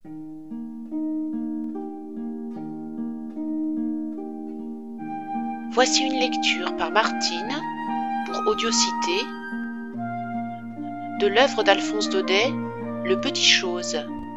Voici une lecture par Martine pour Audiocité de l'œuvre d'Alphonse Daudet, Le Petit Chose.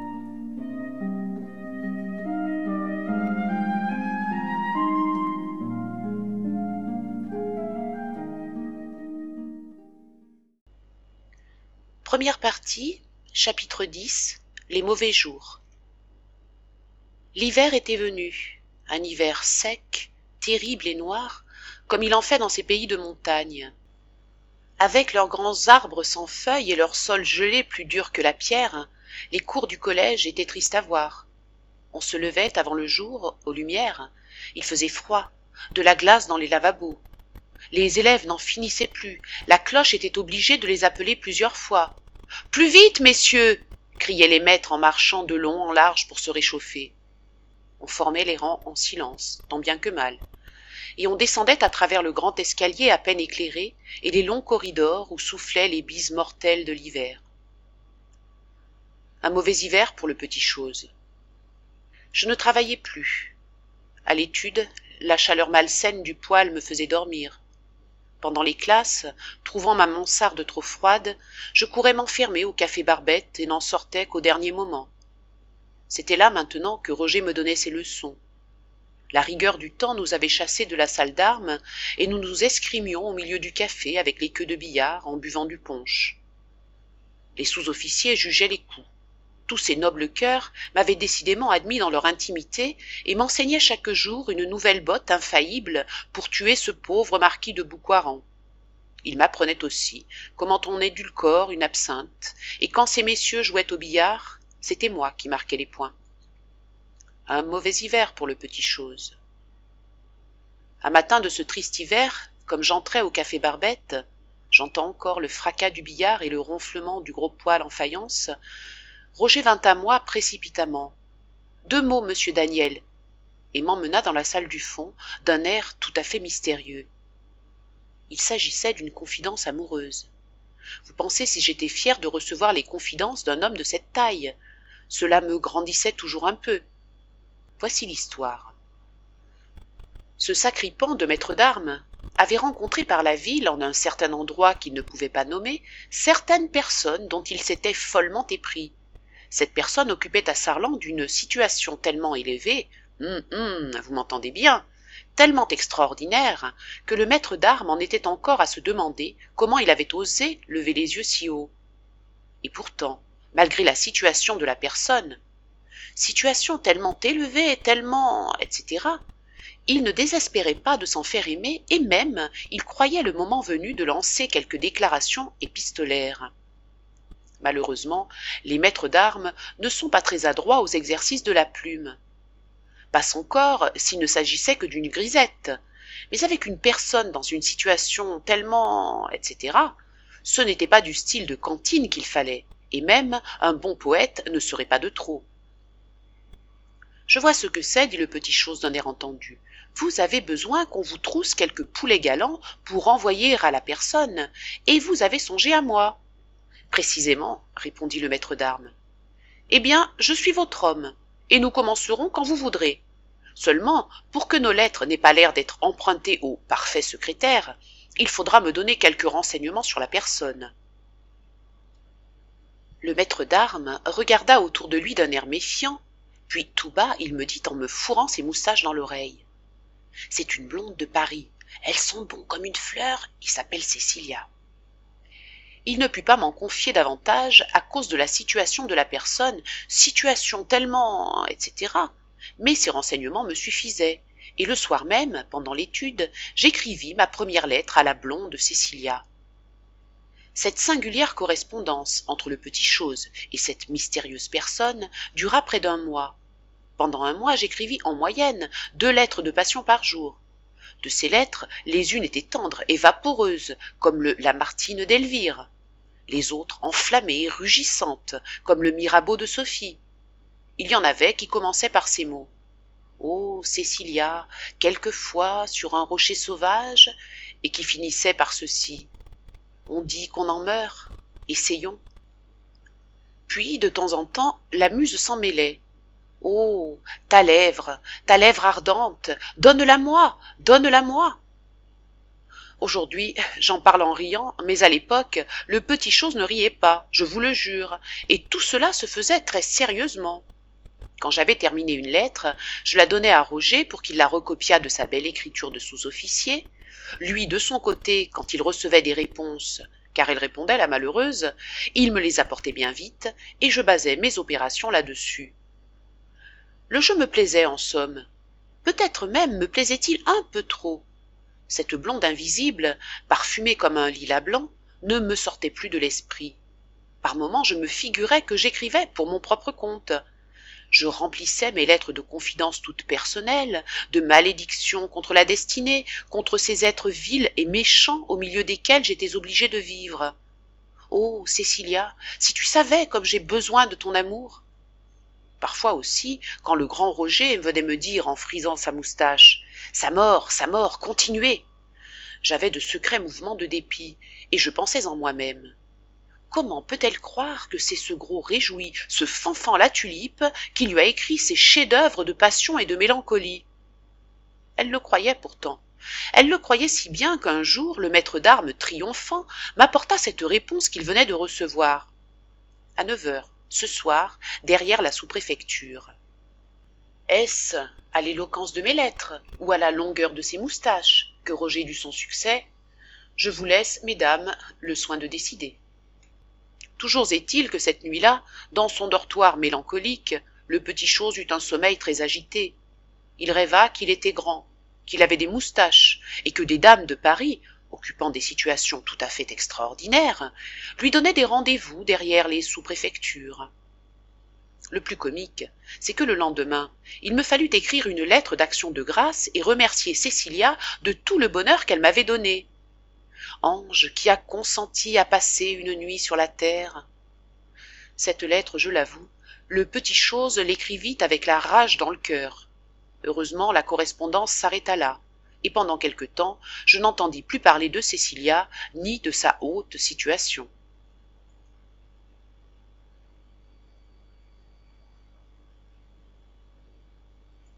Première partie, chapitre 10, Les mauvais jours. L'hiver était venu, un hiver sec, terrible et noir, comme il en fait dans ces pays de montagne. Avec leurs grands arbres sans feuilles et leur sol gelé plus dur que la pierre, les cours du collège étaient tristes à voir. On se levait avant le jour, aux lumières, il faisait froid, de la glace dans les lavabos. Les élèves n'en finissaient plus, la cloche était obligée de les appeler plusieurs fois. « Plus vite, messieurs !» criaient les maîtres en marchant de long en large pour se réchauffer. On formait les rangs en silence, tant bien que mal, et on descendait à travers le grand escalier à peine éclairé et les longs corridors où soufflaient les bises mortelles de l'hiver. Un mauvais hiver pour le Petit Chose. Je ne travaillais plus. À l'étude, la chaleur malsaine du poêle me faisait dormir. Pendant les classes, trouvant ma mansarde trop froide, je courais m'enfermer au café Barbette et n'en sortais qu'au dernier moment. C'était là maintenant que Roger me donnait ses leçons. La rigueur du temps nous avait chassés de la salle d'armes et nous nous escrimions au milieu du café avec les queues de billard en buvant du punch. Les sous-officiers jugeaient les coups. Tous ces nobles cœurs m'avaient décidément admis dans leur intimité et m'enseignaient chaque jour une nouvelle botte infaillible pour tuer ce pauvre marquis de Boucoiran. Ils m'apprenaient aussi comment on édulcore une absinthe, et quand ces messieurs jouaient au billard, c'était moi qui marquais les points. Un mauvais hiver pour le Petit Chose. Un matin de ce triste hiver, comme j'entrais au café Barbette, j'entends encore le fracas du billard et le ronflement du gros poêle en faïence, Roger vint à moi précipitamment. « 2 mots, monsieur Daniel !» et m'emmena dans la salle du fond d'un air tout à fait mystérieux. Il s'agissait d'une confidence amoureuse. Vous pensez si j'étais fière de recevoir les confidences d'un homme de cette taille? Cela me grandissait toujours un peu. Voici l'histoire. Ce sacripant de maître d'armes avait rencontré par la ville, en un certain endroit qu'il ne pouvait pas nommer, certaines personnes dont il s'était follement épris. Cette personne occupait à Sarlande une situation tellement élevée, vous m'entendez bien, tellement extraordinaire, que le maître d'armes en était encore à se demander comment il avait osé lever les yeux si haut. Et pourtant, malgré la situation de la personne, situation tellement élevée et tellement, etc., il ne désespérait pas de s'en faire aimer et même il croyait le moment venu de lancer quelques déclarations épistolaires. Malheureusement, les maîtres d'armes ne sont pas très adroits aux exercices de la plume. Passe encore s'il ne s'agissait que d'une grisette, mais avec une personne dans une situation tellement, etc., ce n'était pas du style de cantine qu'il fallait, et même un bon poète ne serait pas de trop. « Je vois ce que c'est, dit le Petit Chose d'un air entendu. Vous avez besoin qu'on vous trousse quelques poulets galants pour envoyer à la personne, et vous avez songé à moi. » Précisément, répondit le maître d'armes. Eh bien, je suis votre homme, et nous commencerons quand vous voudrez. Seulement, pour que nos lettres n'aient pas l'air d'être empruntées au parfait secrétaire, il faudra me donner quelques renseignements sur la personne. Le maître d'armes regarda autour de lui d'un air méfiant, puis tout bas il me dit en me fourrant ses moustaches dans l'oreille. « C'est une blonde de Paris, elle sent bon comme une fleur et s'appelle Cécilia. » Il ne put pas m'en confier davantage à cause de la situation de la personne, situation tellement, etc. Mais ces renseignements me suffisaient, et le soir même, pendant l'étude, j'écrivis ma première lettre à la blonde Cécilia. Cette singulière correspondance entre le Petit Chose et cette mystérieuse personne dura près d'1 mois. Pendant 1 mois, j'écrivis en moyenne 2 lettres de passion par jour. De ces lettres, les unes étaient tendres et vaporeuses, comme le Lamartine d'Elvire. Les autres enflammées et rugissantes, comme le Mirabeau de Sophie. Il y en avait qui commençaient par ces mots. « Oh, Cécilia, quelquefois sur un rocher sauvage » et qui finissaient par ceci. « On dit qu'on en meurt, essayons. » Puis, de temps en temps, la muse s'en mêlait. Oh, ta lèvre ardente, donne-la-moi, donne-la-moi. Aujourd'hui, j'en parle en riant, mais à l'époque, le petit chose ne riait pas, je vous le jure, et tout cela se faisait très sérieusement. Quand j'avais terminé une lettre, je la donnais à Roger pour qu'il la recopiât de sa belle écriture de sous-officier. Lui, de son côté, quand il recevait des réponses, car elle répondait la malheureuse, il me les apportait bien vite, et je basais mes opérations là-dessus. Le jeu me plaisait en somme. Peut-être même me plaisait-il un peu trop. Cette blonde invisible, parfumée comme un lilas blanc, ne me sortait plus de l'esprit. Par moments je me figurais que j'écrivais pour mon propre compte. Je remplissais mes lettres de confidences toutes personnelles, de malédictions contre la destinée, contre ces êtres vils et méchants au milieu desquels j'étais obligée de vivre. Oh, Cécilia, si tu savais comme j'ai besoin de ton amour. Parfois aussi, quand le grand Roger venait me dire en frisant sa moustache « Sa mort, continuez !» j'avais de secrets mouvements de dépit, et je pensais en moi-même. Comment peut-elle croire que c'est ce gros réjoui, ce fanfan la tulipe, qui lui a écrit ces chefs-d'œuvre de passion et de mélancolie? Elle le croyait pourtant. Elle le croyait si bien qu'un jour le maître d'armes triomphant m'apporta cette réponse qu'il venait de recevoir. À 9 heures, ce soir, derrière la sous-préfecture. Est-ce à l'éloquence de mes lettres ou à la longueur de ses moustaches que Roger dut son succès? Je vous laisse, mesdames, le soin de décider. Toujours est-il que cette nuit-là, dans son dortoir mélancolique, le petit chose eut un sommeil très agité. Il rêva qu'il était grand, qu'il avait des moustaches, et que des dames de Paris, occupant des situations tout à fait extraordinaires, lui donnaient des rendez-vous derrière les sous-préfectures. Le plus comique, c'est que le lendemain, il me fallut écrire une lettre d'action de grâce et remercier Cécilia de tout le bonheur qu'elle m'avait donné. Ange qui a consenti à passer une nuit sur la terre. Cette lettre, je l'avoue, le petit chose l'écrivit avec la rage dans le cœur. Heureusement, la correspondance s'arrêta là, et pendant quelque temps, je n'entendis plus parler de Cécilia, ni de sa haute situation.